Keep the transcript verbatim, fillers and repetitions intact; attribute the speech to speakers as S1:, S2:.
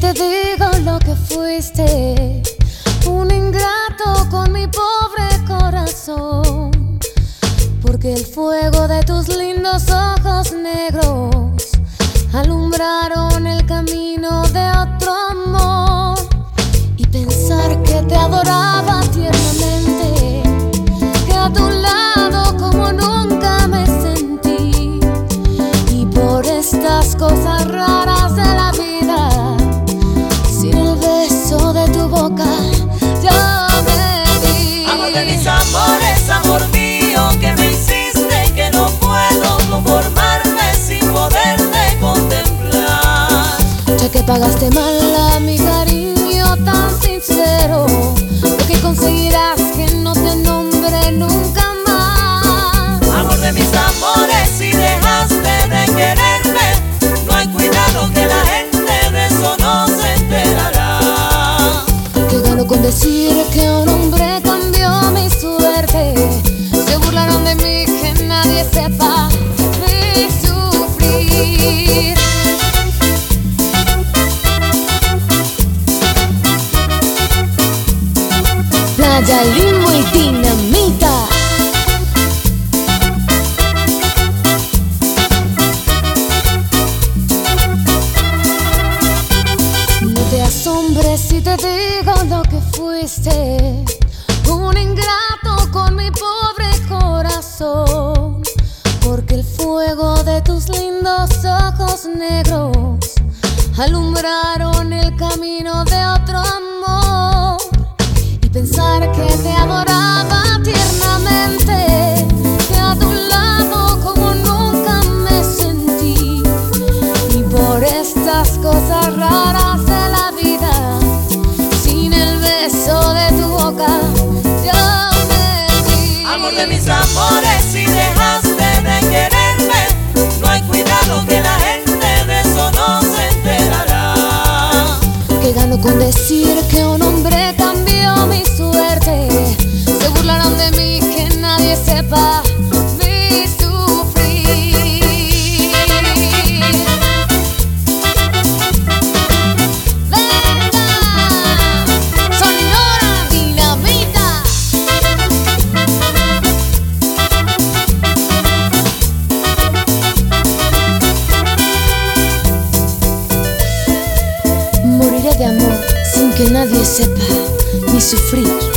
S1: te digo lo que fuiste, un ingrato con mi pobre corazón, porque el fuego de tus lindos ojos negros alumbraron el camino de otro amor. Y pensar que te adoraba tiernamente, que a tu lado como nunca me sentí, y por estas cosas raras de la vida, sin el beso de tu boca yo me vi.
S2: Amor de mis amores, amor mío, que me hiciste que no puedo conformarme sin poderte contemplar.
S1: Ya que pagaste mal a mi cariño tan sincero, lo que conseguirás que no te nombre nunca más.
S2: Amor de mis amores, si dejaste de quererme, no hay cuidado que la gente de eso no se enterará.
S1: Que gano con decir que un hombre cambió mi suerte, se burlaron de mí, que nadie sepa de sufrir. Playa Limbo y Dinamita. No te asombres si te digo lo que fuiste, un ingrato con mi pobre corazón, porque el fuego de tus lindos ojos negros alumbraron el camino de otro amor. Pensar que te adoraba tiernamente, que a tu lado como nunca me sentí, y por estas cosas raras de la vida, sin el beso de tu boca yo me vi.
S2: Amor de mis amores, si dejaste de quererme, no hay cuidado que la gente de eso no se enterará.
S1: Que gano con decir que un hombre cambió mi suerte, se burlaron de mí, que nadie sepa mi sufrir. Venga, Sonora Dinamita. Moriré de amor sin que nadie sepa mi sufrir.